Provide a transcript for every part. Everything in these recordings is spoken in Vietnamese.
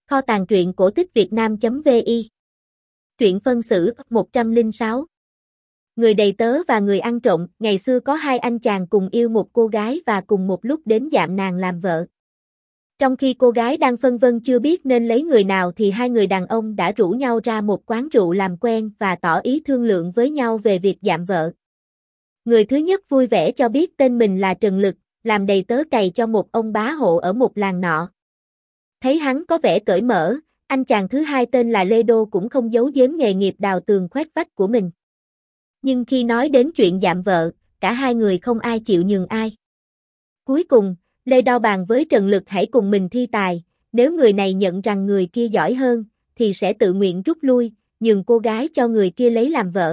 Kho tàng truyện cổ tích Việt Nam.vi. Truyện phân xử 106. Người đầy tớ và người ăn trộm. Ngày xưa có hai anh chàng cùng yêu một cô gái và cùng một lúc đến dạm nàng làm vợ. Trong khi cô gái đang phân vân chưa biết nên lấy người nào thì hai người đàn ông đã rủ nhau ra một quán rượu làm quen và tỏ ý thương lượng với nhau về việc dạm vợ. Người thứ nhất vui vẻ cho biết tên mình là Trần Lực, làm đầy tớ cày cho một ông bá hộ ở một làng nọ. Thấy hắn có vẻ cởi mở, anh chàng thứ hai tên là Lê Đô cũng không giấu giếm nghề nghiệp đào tường khoét vách của mình. Nhưng khi nói đến chuyện dạm vợ, cả hai người không ai chịu nhường ai. Cuối cùng, Lê Đô bàn với Trần Lực hãy cùng mình thi tài, nếu người này nhận rằng người kia giỏi hơn, thì sẽ tự nguyện rút lui, nhường cô gái cho người kia lấy làm vợ.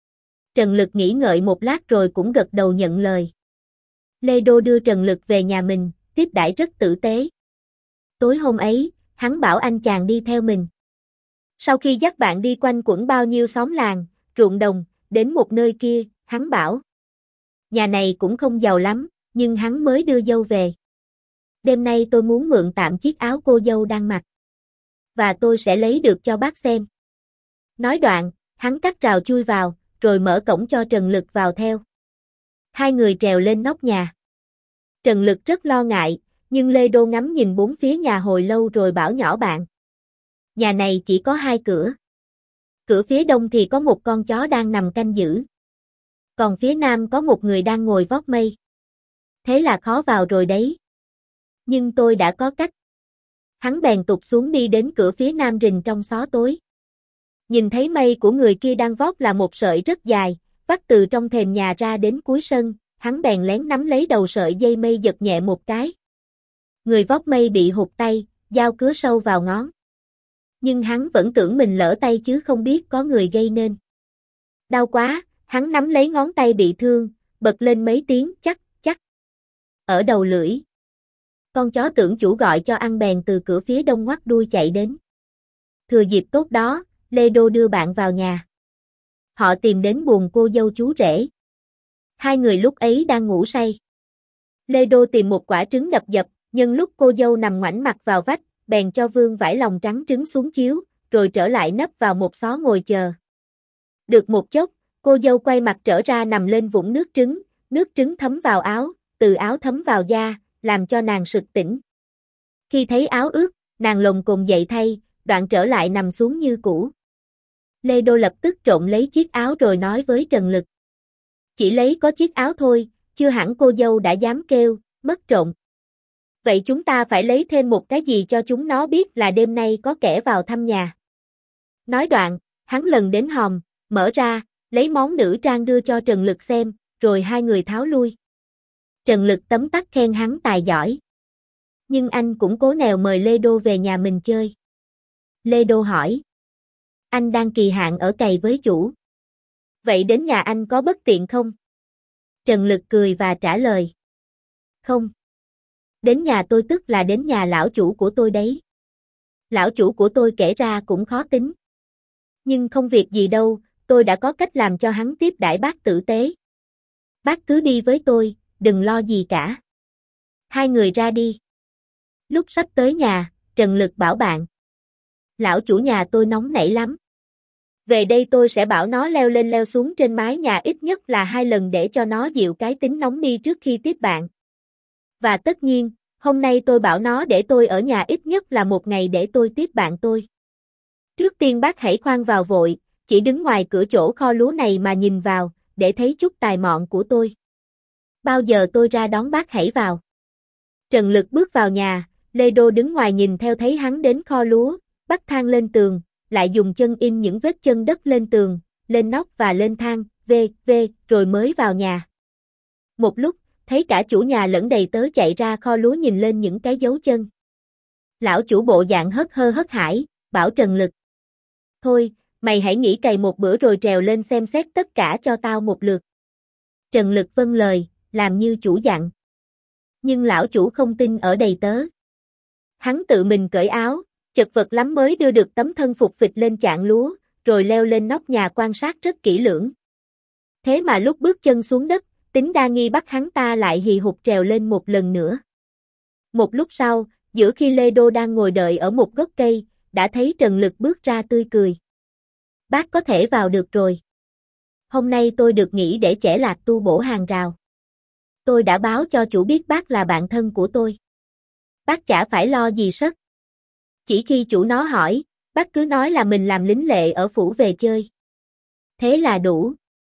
Trần Lực nghĩ ngợi một lát rồi cũng gật đầu nhận lời. Lê Đô đưa Trần Lực về nhà mình, tiếp đãi rất tử tế. Tối hôm ấy, hắn bảo anh chàng đi theo mình. Sau khi dắt bạn đi quanh quẩn bao nhiêu xóm làng, ruộng đồng, đến một nơi kia, hắn bảo. Nhà này cũng không giàu lắm, nhưng hắn mới đưa dâu về. Đêm nay tôi muốn mượn tạm chiếc áo cô dâu đang mặc. Và tôi sẽ lấy được cho bác xem. Nói đoạn, hắn cắt rào chui vào, rồi mở cổng cho Trần Lực vào theo. Hai người trèo lên nóc nhà. Trần Lực rất lo ngại, nhưng Lê Đô ngắm nhìn bốn phía nhà hồi lâu rồi bảo nhỏ bạn. Nhà này chỉ có hai cửa. Cửa phía đông thì có một con chó đang nằm canh giữ. Còn phía nam có một người đang ngồi vót mây. Thế là khó vào rồi đấy. Nhưng tôi đã có cách. Hắn bèn tụt xuống đi đến cửa phía nam rình trong xó tối. Nhìn thấy mây của người kia đang vót là một sợi rất dài, vắt từ trong thềm nhà ra đến cuối sân, hắn bèn lén nắm lấy đầu sợi dây mây giật nhẹ một cái. Người vót mây bị hụt tay, dao cứa sâu vào ngón. Nhưng hắn vẫn tưởng mình lỡ tay chứ không biết có người gây nên. Đau quá, hắn nắm lấy ngón tay bị thương, bật lên mấy tiếng chắc, chắc. Ở đầu lưỡi. Con chó tưởng chủ gọi cho ăn bèn từ cửa phía đông ngoắt đuôi chạy đến. Thừa dịp tốt đó, Lê Đô đưa bạn vào nhà. Họ tìm đến buồng cô dâu chú rể. Hai người lúc ấy đang ngủ say. Lê Đô tìm một quả trứng đập dập, nhân lúc cô dâu nằm ngoảnh mặt vào vách, bèn cho vương vải lòng trắng trứng xuống chiếu, rồi trở lại nấp vào một xó ngồi chờ. Được một chốc, cô dâu quay mặt trở ra nằm lên vũng nước trứng thấm vào áo, từ áo thấm vào da, làm cho nàng sực tỉnh. Khi thấy áo ướt, nàng lồm cồm dậy thay, đoạn trở lại nằm xuống như cũ. Lê Đô lập tức trộm lấy chiếc áo rồi nói với Trần Lực. Chỉ lấy có chiếc áo thôi, chưa hẳn cô dâu đã dám kêu, mất trộm. Vậy chúng ta phải lấy thêm một cái gì cho chúng nó biết là đêm nay có kẻ vào thăm nhà. Nói đoạn, hắn lần đến hòm, mở ra, lấy món nữ trang đưa cho Trần Lực xem, rồi hai người tháo lui. Trần Lực tấm tắc khen hắn tài giỏi. Nhưng anh cũng cố nèo mời Lê Đô về nhà mình chơi. Lê Đô hỏi. Anh đang kỳ hạn ở cày với chủ. Vậy đến nhà anh có bất tiện không? Trần Lực cười và trả lời. Không. Đến nhà tôi tức là đến nhà lão chủ của tôi đấy. Lão chủ của tôi kể ra cũng khó tính. Nhưng không việc gì đâu, tôi đã có cách làm cho hắn tiếp đãi bác tử tế. Bác cứ đi với tôi, đừng lo gì cả. Hai người ra đi. Lúc sắp tới nhà, Trần Lực bảo bạn. Lão chủ nhà tôi nóng nảy lắm. Về đây tôi sẽ bảo nó leo lên leo xuống trên mái nhà ít nhất là 2 lần để cho nó dịu cái tính nóng đi trước khi tiếp bạn. Và tất nhiên, hôm nay tôi bảo nó để tôi ở nhà ít nhất là 1 ngày để tôi tiếp bạn tôi. Trước tiên bác hãy khoan vào vội, chỉ đứng ngoài cửa chỗ kho lúa này mà nhìn vào, để thấy chút tài mọn của tôi. Bao giờ tôi ra đón bác hãy vào. Trần Lực bước vào nhà, Lê Đô đứng ngoài nhìn theo thấy hắn đến kho lúa, bắt thang lên tường, lại dùng chân in những vết chân đất lên tường, lên nóc và lên thang, rồi mới vào nhà. Một lúc, thấy cả chủ nhà lẫn đầy tớ chạy ra kho lúa nhìn lên những cái dấu chân. Lão chủ bộ dạng hớt hơ hớt hải, bảo Trần Lực. Thôi, mày hãy nghỉ cày một bữa rồi trèo lên xem xét tất cả cho tao một lượt. Trần Lực vâng lời, làm như chủ dặn. Nhưng lão chủ không tin ở đầy tớ. Hắn tự mình cởi áo, chật vật lắm mới đưa được tấm thân phục phịch lên chạn lúa, rồi leo lên nóc nhà quan sát rất kỹ lưỡng. Thế mà lúc bước chân xuống đất, tính đa nghi bắt hắn ta lại hì hục trèo lên một lần nữa. Một lúc sau, Giữa khi Lê Đô đang ngồi đợi ở một gốc cây, đã thấy Trần Lực bước ra tươi cười. Bác có thể vào được rồi. Hôm nay tôi được nghỉ để chẻ lạc tu bổ hàng rào. Tôi đã báo cho chủ biết bác là bạn thân của tôi. Bác chả phải lo gì sất. Chỉ khi chủ nó hỏi, bác cứ nói là mình làm lính lệ ở phủ về chơi. Thế là đủ.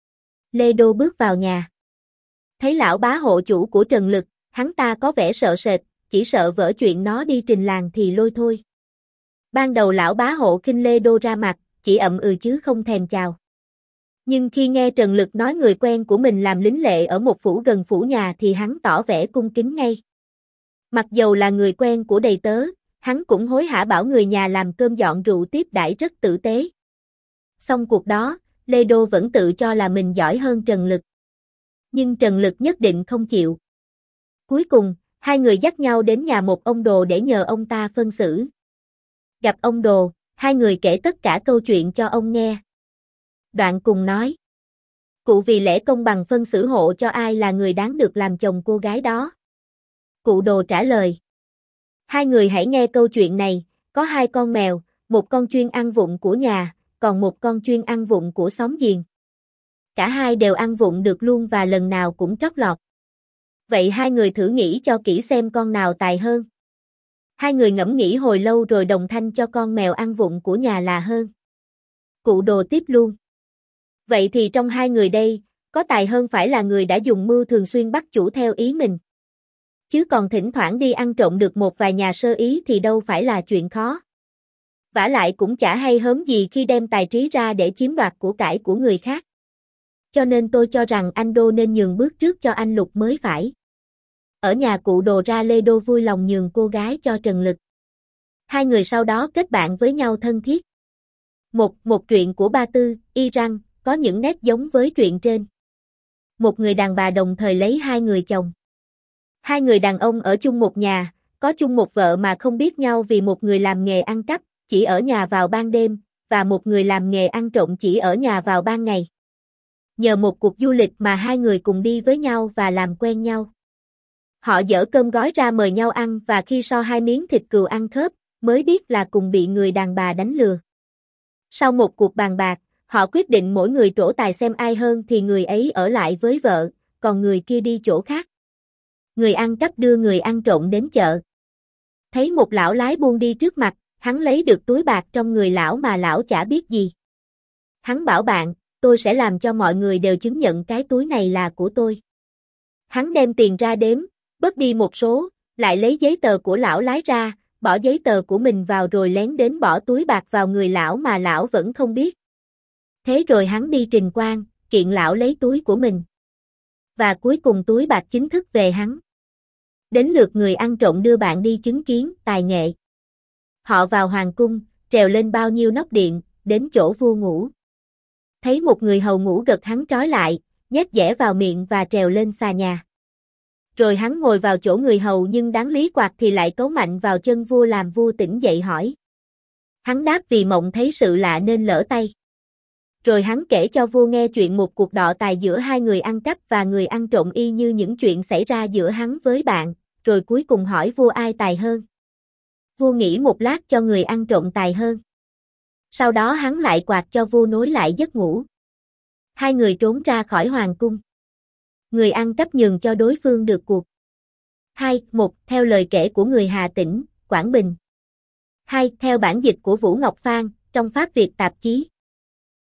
Lê Đô bước vào nhà. Thấy lão bá hộ chủ của Trần Lực, hắn ta có vẻ sợ sệt, chỉ sợ vỡ chuyện nó đi trình làng thì lôi thôi. Ban đầu lão bá hộ khinh Lê Đô ra mặt, chỉ ậm ừ chứ không thèm chào. Nhưng khi nghe Trần Lực nói người quen của mình làm lính lệ ở một phủ gần phủ nhà thì hắn tỏ vẻ cung kính ngay. Mặc dầu là người quen của đầy tớ, hắn cũng hối hả bảo người nhà làm cơm dọn rượu tiếp đãi rất tử tế. Xong cuộc đó, Lê Đô vẫn tự cho là mình giỏi hơn Trần Lực. Nhưng Trần Lực nhất định không chịu. Cuối cùng, hai người dắt nhau đến nhà một ông đồ để nhờ ông ta phân xử. Gặp ông đồ, hai người kể tất cả câu chuyện cho ông nghe. Đoạn cùng nói: Cụ vì lẽ công bằng phân xử hộ cho ai là người đáng được làm chồng cô gái đó. Cụ đồ trả lời: Hai người hãy nghe câu chuyện này, có hai con mèo, một con chuyên ăn vụng của nhà, còn một con chuyên ăn vụng của xóm giềng. Cả hai đều ăn vụng được luôn và lần nào cũng trót lọt. Vậy hai người thử nghĩ cho kỹ xem con nào tài hơn. Hai người ngẫm nghĩ hồi lâu rồi đồng thanh cho con mèo ăn vụng của nhà là hơn. Cụ đồ tiếp luôn: Vậy thì trong hai người đây, có tài hơn phải là người đã dùng mưu thường xuyên bắt chủ theo ý mình. Chứ còn thỉnh thoảng đi ăn trộm được một vài nhà sơ ý thì đâu phải là chuyện khó. Vả lại cũng chả hay hớm gì khi đem tài trí ra để chiếm đoạt của cải của người khác. Cho nên tôi cho rằng anh Đô nên nhường bước trước cho anh Lục mới phải. Ở nhà cụ đồ ra, Lê Đô vui lòng nhường cô gái cho Trần Lực. Hai người sau đó kết bạn với nhau thân thiết. Một truyện của Ba Tư, Iran, có những nét giống với truyện trên. Một người đàn bà đồng thời lấy hai người chồng. Hai người đàn ông ở chung một nhà, có chung một vợ mà không biết nhau vì một người làm nghề ăn cắp, chỉ ở nhà vào ban đêm, và một người làm nghề ăn trộm chỉ ở nhà vào ban ngày. Nhờ một cuộc du lịch mà hai người cùng đi với nhau và làm quen nhau. Họ dỡ cơm gói ra mời nhau ăn và khi so hai miếng thịt cừu ăn khớp, mới biết là cùng bị người đàn bà đánh lừa. Sau một cuộc bàn bạc, họ quyết định mỗi người trổ tài xem ai hơn thì người ấy ở lại với vợ, còn người kia đi chỗ khác. Người ăn cắp đưa người ăn trộm đến chợ. Thấy một lão lái buôn đi trước mặt, hắn lấy được túi bạc trong người lão mà lão chả biết gì. Hắn bảo bạn, tôi sẽ làm cho mọi người đều chứng nhận cái túi này là của tôi. Hắn đem tiền ra đếm, bớt đi một số, lại lấy giấy tờ của lão lái ra, bỏ giấy tờ của mình vào rồi lén đến bỏ túi bạc vào người lão mà lão vẫn không biết. Thế rồi hắn đi trình quan, kiện lão lấy túi của mình. Và cuối cùng túi bạc chính thức về hắn. Đến lượt người ăn trộm đưa bạn đi chứng kiến tài nghệ. Họ vào hoàng cung, trèo lên bao nhiêu nóc điện, đến chỗ vua ngủ. Thấy một người hầu ngủ gật hắn trói lại, nhét dẻ vào miệng và trèo lên xà nhà. Rồi hắn ngồi vào chỗ người hầu nhưng đáng lý quạt thì lại cấu mạnh vào chân vua làm vua tỉnh dậy hỏi. Hắn đáp vì mộng thấy sự lạ nên lỡ tay. Rồi hắn kể cho vua nghe chuyện một cuộc đọ tài giữa hai người ăn cắp và người ăn trộm y như những chuyện xảy ra giữa hắn với bạn, rồi cuối cùng hỏi vua ai tài hơn. Vua nghĩ một lát cho người ăn trộm tài hơn. Sau đó hắn lại quạt cho vua nối lại giấc ngủ. Hai người trốn ra khỏi hoàng cung. Người ăn cắp nhường cho đối phương được cuộc. 1. Theo lời kể của người Hà Tĩnh, Quảng Bình. 2. Theo bản dịch của Vũ Ngọc Phan, trong Pháp Việt tạp chí.